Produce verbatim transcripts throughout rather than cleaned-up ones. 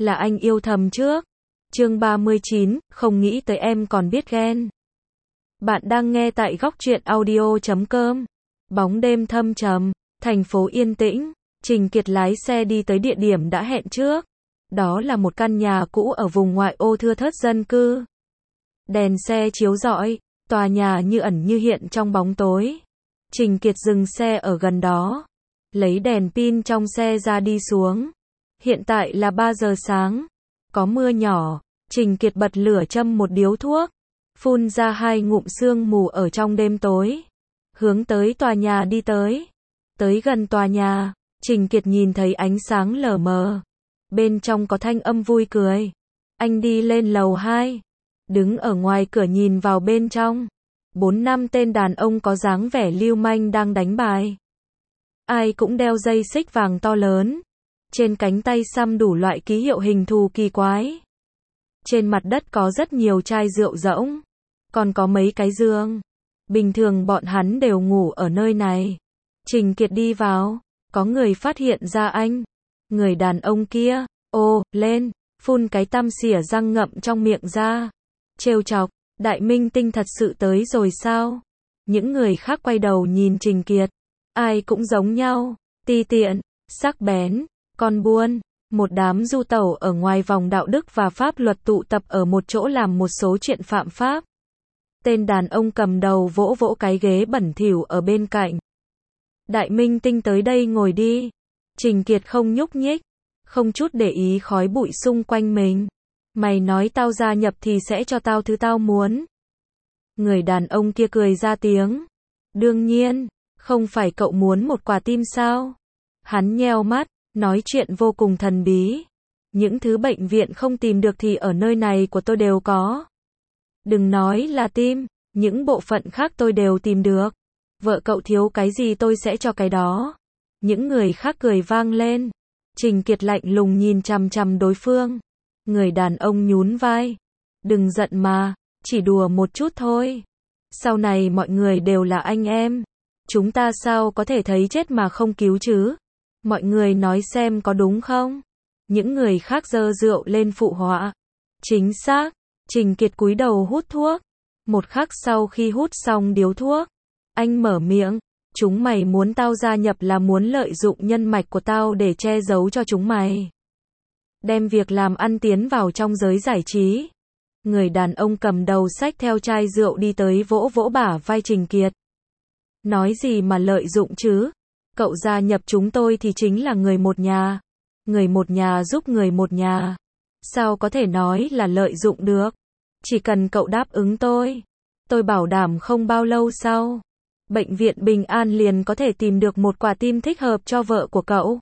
là anh yêu thầm trước. Chương ba mươi chín, không nghĩ tới em còn biết ghen. Bạn đang nghe tại góc truyện audio chấm com. Bóng đêm thâm trầm, thành phố yên tĩnh, Trình Kiệt lái xe đi tới địa điểm đã hẹn trước. Đó là một căn nhà cũ ở vùng ngoại ô thưa thớt dân cư. Đèn xe chiếu rọi, tòa nhà như ẩn như hiện trong bóng tối. Trình Kiệt dừng xe ở gần đó, lấy đèn pin trong xe ra đi xuống. Hiện tại là ba giờ sáng, có mưa nhỏ, Trình Kiệt bật lửa châm một điếu thuốc, phun ra hai ngụm sương mù ở trong đêm tối, hướng tới tòa nhà đi tới. Tới gần tòa nhà, Trình Kiệt nhìn thấy ánh sáng lờ mờ, bên trong có thanh âm vui cười. Anh đi lên lầu hai, đứng ở ngoài cửa nhìn vào bên trong. Bốn năm tên đàn ông có dáng vẻ lưu manh đang đánh bài. Ai cũng đeo dây xích vàng to lớn, trên cánh tay xăm đủ loại ký hiệu hình thù kỳ quái. Trên mặt đất có rất nhiều chai rượu rỗng, còn có mấy cái giường. Bình thường bọn hắn đều ngủ ở nơi này. Trình Kiệt đi vào, có người phát hiện ra anh. Người đàn ông kia, ô, lên, phun cái tăm xỉa răng ngậm trong miệng ra. Trêu chọc, đại minh tinh thật sự tới rồi sao? Những người khác quay đầu nhìn Trình Kiệt. Ai cũng giống nhau, ti tiện, sắc bén, con buôn. Một đám du tẩu ở ngoài vòng đạo đức và pháp luật tụ tập ở một chỗ làm một số chuyện phạm pháp. Tên đàn ông cầm đầu vỗ vỗ cái ghế bẩn thỉu ở bên cạnh. Đại minh tinh tới đây ngồi đi. Trình Kiệt không nhúc nhích, không chút để ý khói bụi xung quanh mình. Mày nói tao gia nhập thì sẽ cho tao thứ tao muốn. Người đàn ông kia cười ra tiếng. Đương nhiên, không phải cậu muốn một quả tim sao? Hắn nheo mắt, nói chuyện vô cùng thần bí. Những thứ bệnh viện không tìm được thì ở nơi này của tôi đều có. Đừng nói là tim, những bộ phận khác tôi đều tìm được. Vợ cậu thiếu cái gì tôi sẽ cho cái đó. Những người khác cười vang lên. Trình Kiệt lạnh lùng nhìn chằm chằm đối phương. Người đàn ông nhún vai. Đừng giận mà, chỉ đùa một chút thôi. Sau này mọi người đều là anh em. Chúng ta sao có thể thấy chết mà không cứu chứ? Mọi người nói xem có đúng không? Những người khác giơ rượu lên phụ họa. Chính xác. Trình Kiệt cúi đầu hút thuốc. Một khắc sau khi hút xong điếu thuốc, anh mở miệng. Chúng mày muốn tao gia nhập là muốn lợi dụng nhân mạch của tao để che giấu cho chúng mày. Đem việc làm ăn tiến vào trong giới giải trí. Người đàn ông cầm đầu xách theo chai rượu đi tới vỗ vỗ bả vai Trình Kiệt. Nói gì mà lợi dụng chứ? Cậu gia nhập chúng tôi thì chính là người một nhà. Người một nhà giúp người một nhà. Sao có thể nói là lợi dụng được? Chỉ cần cậu đáp ứng tôi, tôi bảo đảm không bao lâu sau, bệnh viện Bình An liền có thể tìm được một quả tim thích hợp cho vợ của cậu.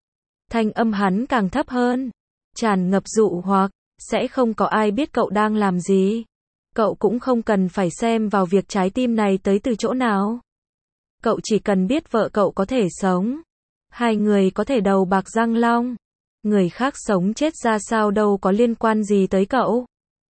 Thanh âm hắn càng thấp hơn, tràn ngập dụ hoặc, sẽ không có ai biết cậu đang làm gì. Cậu cũng không cần phải xem vào việc trái tim này tới từ chỗ nào. Cậu chỉ cần biết vợ cậu có thể sống. Hai người có thể đầu bạc răng long. Người khác sống chết ra sao đâu có liên quan gì tới cậu.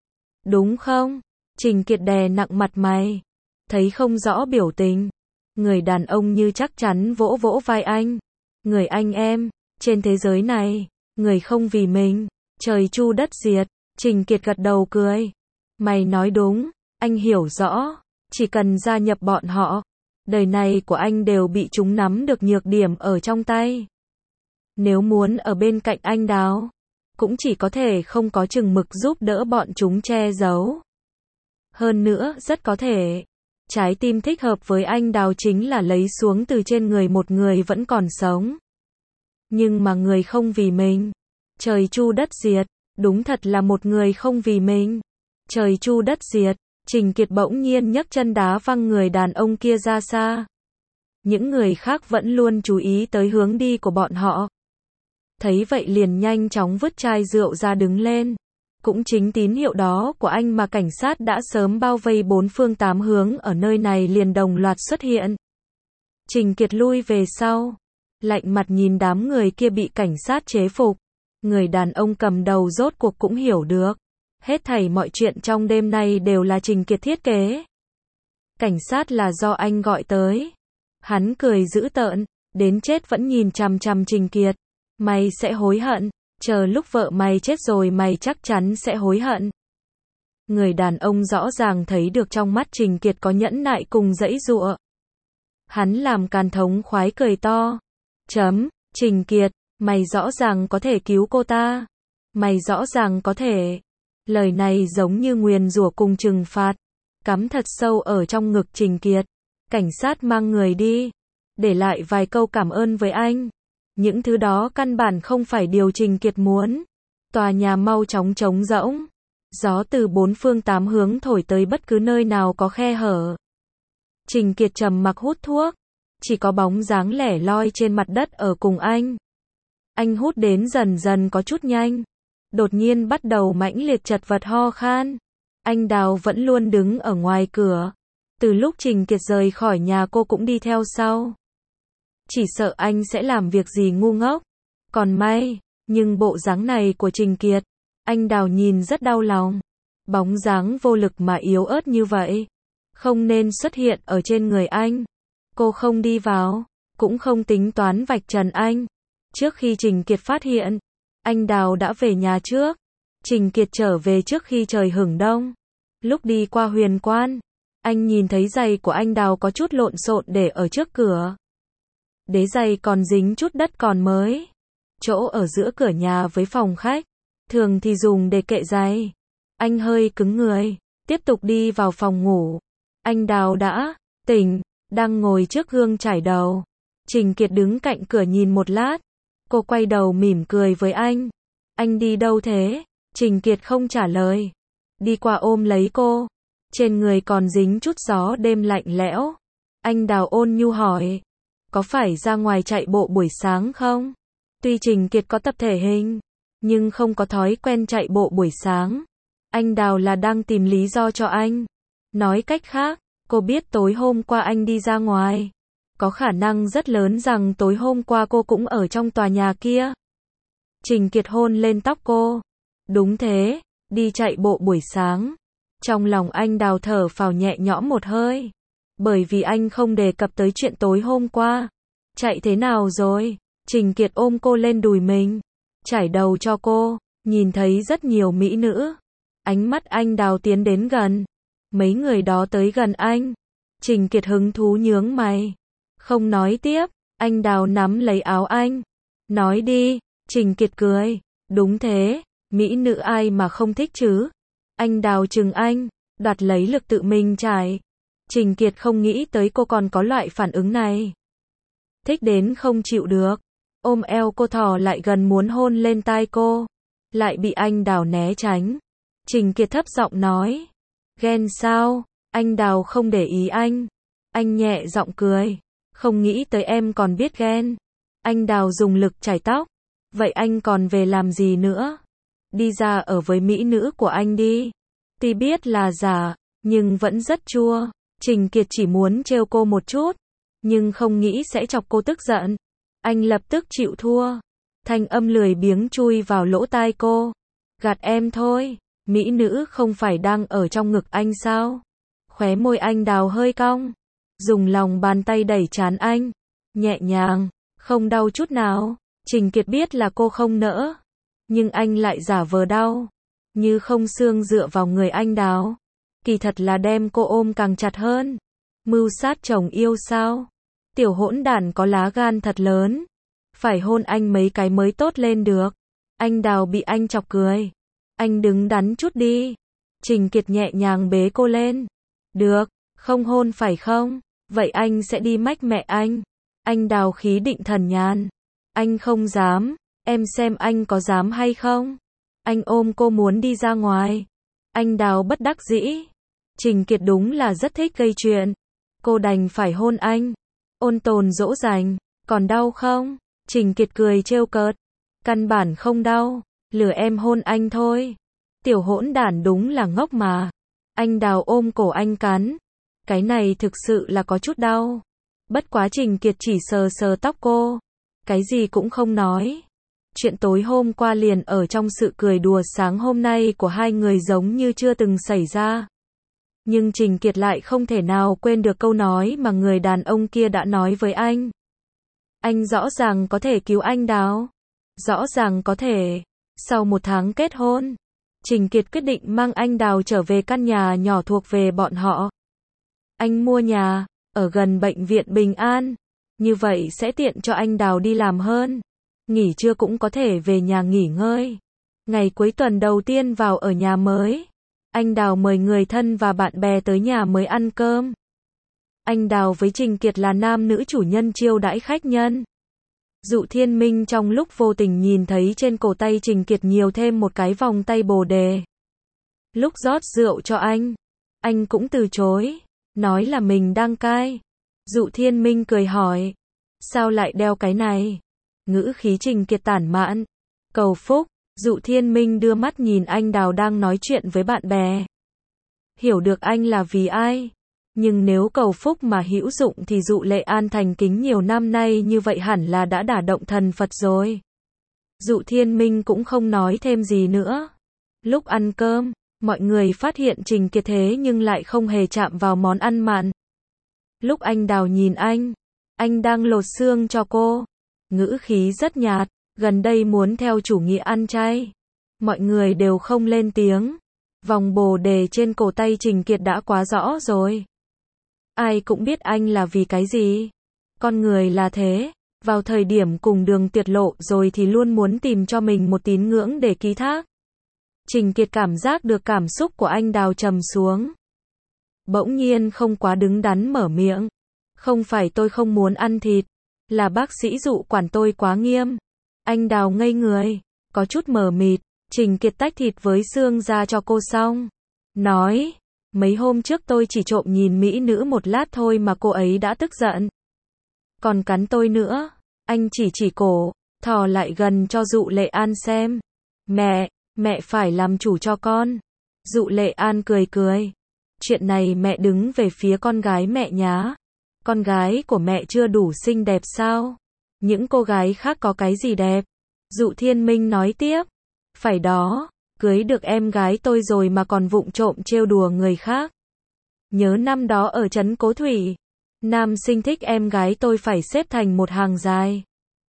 Đúng không? Trình Kiệt đè nặng mặt mày. Thấy không rõ biểu tình. Người đàn ông như chắc chắn vỗ vỗ vai anh. Người anh em, trên thế giới này, người không vì mình, trời chu đất diệt. Trình Kiệt gật đầu cười. Mày nói đúng, anh hiểu rõ. Chỉ cần gia nhập bọn họ, đời này của anh đều bị chúng nắm được nhược điểm ở trong tay. Nếu muốn ở bên cạnh anh Đào, cũng chỉ có thể không có chừng mực giúp đỡ bọn chúng che giấu. Hơn nữa, rất có thể, trái tim thích hợp với anh Đào chính là lấy xuống từ trên người một người vẫn còn sống. Nhưng mà người không vì mình, trời chu đất diệt, đúng thật là một người không vì mình, trời chu đất diệt. Trình Kiệt bỗng nhiên nhấc chân đá văng người đàn ông kia ra xa. Những người khác vẫn luôn chú ý tới hướng đi của bọn họ. Thấy vậy liền nhanh chóng vứt chai rượu ra đứng lên. Cũng chính tín hiệu đó của anh mà cảnh sát đã sớm bao vây bốn phương tám hướng ở nơi này liền đồng loạt xuất hiện. Trình Kiệt lui về sau, lạnh mặt nhìn đám người kia bị cảnh sát chế phục. Người đàn ông cầm đầu rốt cuộc cũng hiểu được. Hết thảy mọi chuyện trong đêm nay đều là Trình Kiệt thiết kế. Cảnh sát là do anh gọi tới. Hắn cười dữ tợn, đến chết vẫn nhìn chằm chằm Trình Kiệt. Mày sẽ hối hận. chờ lúc vợ mày chết rồi mày chắc chắn sẽ hối hận. Người đàn ông rõ ràng thấy được trong mắt Trình Kiệt có nhẫn nại cùng giãy giụa. Hắn làm càn thống khoái cười to. Chấm, Trình Kiệt, mày rõ ràng có thể cứu cô ta. Mày rõ ràng có thể. Lời này giống như nguyền rủa cùng trừng phạt. Cắm thật sâu ở trong ngực Trình Kiệt. Cảnh sát mang người đi. Để lại vài câu cảm ơn với anh. Những thứ đó căn bản không phải điều Trình Kiệt muốn. Tòa nhà mau chóng trống rỗng. Gió từ bốn phương tám hướng thổi tới bất cứ nơi nào có khe hở. Trình Kiệt trầm mặc hút thuốc. Chỉ có bóng dáng lẻ loi trên mặt đất ở cùng anh. Anh hút đến dần dần có chút nhanh. Đột nhiên bắt đầu mãnh liệt chật vật ho khan. Anh Đào vẫn luôn đứng ở ngoài cửa. Từ lúc Trình Kiệt rời khỏi nhà cô cũng đi theo sau. Chỉ sợ anh sẽ làm việc gì ngu ngốc. Còn may, nhưng bộ dáng này của Trình Kiệt, anh Đào nhìn rất đau lòng. Bóng dáng vô lực mà yếu ớt như vậy, không nên xuất hiện ở trên người anh. Cô không đi vào, cũng không tính toán vạch trần anh. Trước khi Trình Kiệt phát hiện, anh Đào đã về nhà trước. Trình Kiệt trở về trước khi trời hửng đông. Lúc đi qua Huyền Quan, anh nhìn thấy giày của anh Đào có chút lộn xộn để ở trước cửa. Đế giày còn dính chút đất còn mới. Chỗ ở giữa cửa nhà với phòng khách, thường thì dùng để kệ giày. Anh hơi cứng người, tiếp tục đi vào phòng ngủ. Anh Đào đã tỉnh, đang ngồi trước gương chải đầu. Trình Kiệt đứng cạnh cửa nhìn một lát. Cô quay đầu mỉm cười với anh. Anh đi đâu thế? Trình Kiệt không trả lời. Đi qua ôm lấy cô. Trên người còn dính chút gió đêm lạnh lẽo. Anh Đào ôn nhu hỏi. Có phải ra ngoài chạy bộ buổi sáng không? Tuy Trình Kiệt có tập thể hình, nhưng không có thói quen chạy bộ buổi sáng. Anh Đào là đang tìm lý do cho anh. Nói cách khác, cô biết tối hôm qua anh đi ra ngoài. Có khả năng rất lớn rằng tối hôm qua cô cũng ở trong tòa nhà kia. Trình Kiệt hôn lên tóc cô. Đúng thế, đi chạy bộ buổi sáng. Trong lòng anh Đào thở phào nhẹ nhõm một hơi. Bởi vì anh không đề cập tới chuyện tối hôm qua. Chạy thế nào rồi? Trình Kiệt ôm cô lên đùi mình. Chải đầu cho cô. Nhìn thấy rất nhiều mỹ nữ. Ánh mắt anh Đào tiến đến gần. Mấy người đó tới gần anh. Trình Kiệt hứng thú nhướng mày. Không nói tiếp. Anh Đào nắm lấy áo anh. Nói đi. Trình Kiệt cười. Đúng thế. Mỹ nữ ai mà không thích chứ? Anh Đào chừng anh. Đoạt lấy lực tự mình trải. Trình Kiệt không nghĩ tới cô còn có loại phản ứng này. Thích đến không chịu được. Ôm eo cô thò lại gần muốn hôn lên tai cô. Lại bị anh Đào né tránh. Trình Kiệt thấp giọng nói. Ghen sao? Anh Đào không để ý anh. Anh nhẹ giọng cười. Không nghĩ tới em còn biết ghen. Anh Đào dùng lực chải tóc. Vậy anh còn về làm gì nữa? Đi ra ở với mỹ nữ của anh đi. Tuy biết là giả, nhưng vẫn rất chua. Trình Kiệt chỉ muốn trêu cô một chút, nhưng không nghĩ sẽ chọc cô tức giận. Anh lập tức chịu thua. Thanh âm lười biếng chui vào lỗ tai cô. Gạt em thôi, mỹ nữ không phải đang ở trong ngực anh sao? Khóe môi anh Đào hơi cong. Dùng lòng bàn tay đẩy trán anh. Nhẹ nhàng, không đau chút nào. Trình Kiệt biết là cô không nỡ. Nhưng anh lại giả vờ đau. Như không xương dựa vào người anh Đào. Kỳ thật là đem cô ôm càng chặt hơn. Mưu sát chồng yêu sao? Tiểu hỗn đản có lá gan thật lớn. Phải hôn anh mấy cái mới tốt lên được. Anh Đào bị anh chọc cười. Anh đứng đắn chút đi. Trình Kiệt nhẹ nhàng bế cô lên. Được, không hôn phải không? Vậy anh sẽ đi mách mẹ anh. Anh Đào khí định thần nhàn. Anh không dám. Em xem anh có dám hay không? Anh ôm cô muốn đi ra ngoài. Anh Đào bất đắc dĩ. Trình Kiệt đúng là rất thích gây chuyện. Cô đành phải hôn anh. Ôn tồn dỗ dành. Còn đau không? Trình Kiệt cười trêu cợt. Căn bản không đau. Lừa em hôn anh thôi. Tiểu hỗn đản đúng là ngốc mà. Anh Đào ôm cổ anh cắn. Cái này thực sự là có chút đau. Bất quá Trình Kiệt chỉ sờ sờ tóc cô. Cái gì cũng không nói. Chuyện tối hôm qua liền ở trong sự cười đùa sáng hôm nay của hai người giống như chưa từng xảy ra. Nhưng Trình Kiệt lại không thể nào quên được câu nói mà người đàn ông kia đã nói với anh. Anh rõ ràng có thể cứu anh Đào. Rõ ràng có thể. Sau một tháng kết hôn, Trình Kiệt quyết định mang anh Đào trở về căn nhà nhỏ thuộc về bọn họ. Anh mua nhà, ở gần bệnh viện Bình An. Như vậy sẽ tiện cho anh Đào đi làm hơn. Nghỉ trưa cũng có thể về nhà nghỉ ngơi. Ngày cuối tuần đầu tiên vào ở nhà mới, anh Đào mời người thân và bạn bè tới nhà mới ăn cơm. Anh Đào với Trình Kiệt là nam nữ chủ nhân chiêu đãi khách nhân. Dụ Thiên Minh trong lúc vô tình nhìn thấy trên cổ tay Trình Kiệt nhiều thêm một cái vòng tay bồ đề. Lúc rót rượu cho anh, anh cũng từ chối, nói là mình đang cai. Dụ Thiên Minh cười hỏi, sao lại đeo cái này? Ngữ khí Trình Kiệt tản mạn, cầu phúc. Dụ Thiên Minh đưa mắt nhìn anh Đào đang nói chuyện với bạn bè. Hiểu được anh là vì ai, nhưng nếu cầu phúc mà hữu dụng thì Dụ Lệ An thành kính nhiều năm nay như vậy hẳn là đã đả động thần Phật rồi. Dụ Thiên Minh cũng không nói thêm gì nữa. Lúc ăn cơm, mọi người phát hiện Trình Kiệt thế nhưng lại không hề chạm vào món ăn mặn. Lúc anh Đào nhìn anh, anh đang lột xương cho cô. Ngữ khí rất nhạt, gần đây muốn theo chủ nghĩa ăn chay. Mọi người đều không lên tiếng. Vòng bồ đề trên cổ tay Trình Kiệt đã quá rõ rồi. Ai cũng biết anh là vì cái gì. Con người là thế, vào thời điểm cùng đường tuyệt lộ rồi thì luôn muốn tìm cho mình một tín ngưỡng để ký thác. Trình Kiệt cảm giác được cảm xúc của anh Đào trầm xuống. Bỗng nhiên không quá đứng đắn mở miệng. Không phải tôi không muốn ăn thịt, là bác sĩ Dụ quản tôi quá nghiêm. Anh Đào ngây người, có chút mờ mịt. Trình Kiệt tách thịt với xương ra cho cô xong. Nói, mấy hôm trước tôi chỉ trộm nhìn mỹ nữ một lát thôi mà cô ấy đã tức giận. Còn cắn tôi nữa. Anh chỉ chỉ cổ, thò lại gần cho Dụ Lệ An xem. Mẹ, mẹ phải làm chủ cho con. Dụ Lệ An cười cười. Chuyện này mẹ đứng về phía con gái mẹ nhá. Con gái của mẹ chưa đủ xinh đẹp sao? Những cô gái khác có cái gì đẹp? Dụ Thiên Minh nói tiếp. Phải đó, cưới được em gái tôi rồi mà còn vụng trộm trêu đùa người khác. Nhớ năm đó ở trấn Cố Thủy, nam sinh thích em gái tôi phải xếp thành một hàng dài.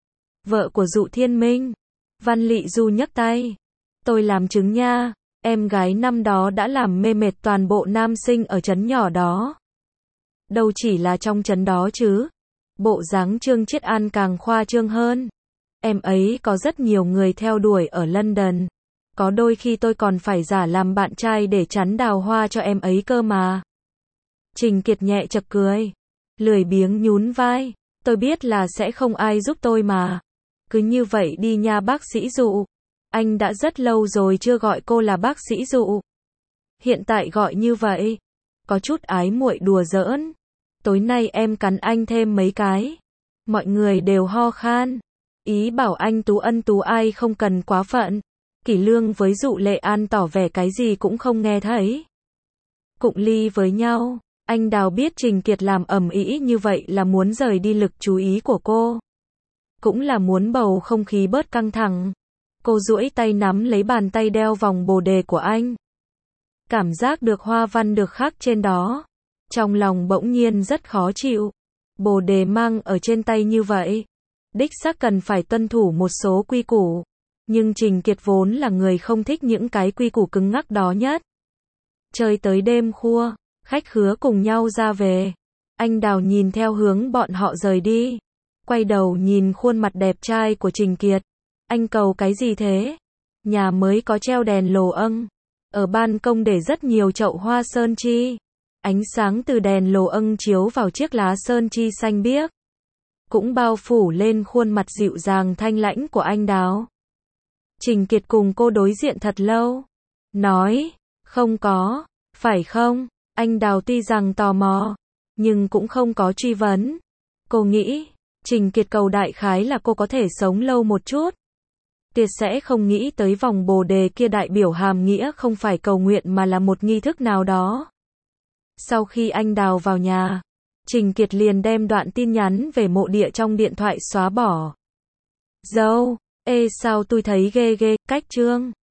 Vợ của Dụ Thiên Minh, Văn Lị Du nhấc tay. Tôi làm chứng nha, em gái năm đó đã làm mê mệt toàn bộ nam sinh ở trấn nhỏ đó. Đâu chỉ là trong trấn đó chứ. Bộ dáng Trương Chiết An càng khoa trương hơn. Em ấy có rất nhiều người theo đuổi ở London. Có đôi khi tôi còn phải giả làm bạn trai để chắn đào hoa cho em ấy cơ mà. Trình Kiệt nhẹ chật cười. Lười biếng nhún vai. Tôi biết là sẽ không ai giúp tôi mà. Cứ như vậy đi nha bác sĩ Dụ. Anh đã rất lâu rồi chưa gọi cô là bác sĩ Dụ. Hiện tại gọi như vậy. Có chút ái muội đùa giỡn. Tối nay em cắn anh thêm mấy cái. Mọi người đều ho khan. Ý bảo anh tú ân tú ai không cần quá phận. Kỷ Lương với Dụ Lệ An tỏ vẻ cái gì cũng không nghe thấy. Cụng ly với nhau, anh Đào biết Trình Kiệt làm ầm ĩ như vậy là muốn rời đi lực chú ý của cô. Cũng là muốn bầu không khí bớt căng thẳng. Cô duỗi tay nắm lấy bàn tay đeo vòng bồ đề của anh. Cảm giác được hoa văn được khắc trên đó. Trong lòng bỗng nhiên rất khó chịu. Bồ đề mang ở trên tay như vậy. Đích xác cần phải tuân thủ một số quy củ. Nhưng Trình Kiệt vốn là người không thích những cái quy củ cứng ngắc đó nhất. Chơi tới đêm khuya, khách khứa cùng nhau ra về. Anh Đào nhìn theo hướng bọn họ rời đi. Quay đầu nhìn khuôn mặt đẹp trai của Trình Kiệt. Anh cầu cái gì thế? Nhà mới có treo đèn lồ âng. Ở ban công để rất nhiều chậu hoa sơn chi. Ánh sáng từ đèn lồ âng chiếu vào chiếc lá sơn chi xanh biếc. Cũng bao phủ lên khuôn mặt dịu dàng thanh lãnh của anh Đào. Trình Kiệt cùng cô đối diện thật lâu. Nói, không có, phải không? Anh Đào tuy rằng tò mò, nhưng cũng không có truy vấn. Cô nghĩ, Trình Kiệt cầu đại khái là cô có thể sống lâu một chút. Tuyệt sẽ không nghĩ tới vòng bồ đề kia đại biểu hàm nghĩa không phải cầu nguyện mà là một nghi thức nào đó. Sau khi anh Đào vào nhà, Trình Kiệt liền đem đoạn tin nhắn về mộ địa trong điện thoại xóa bỏ. Dâu, ê sao tôi thấy ghê ghê, cách Trương.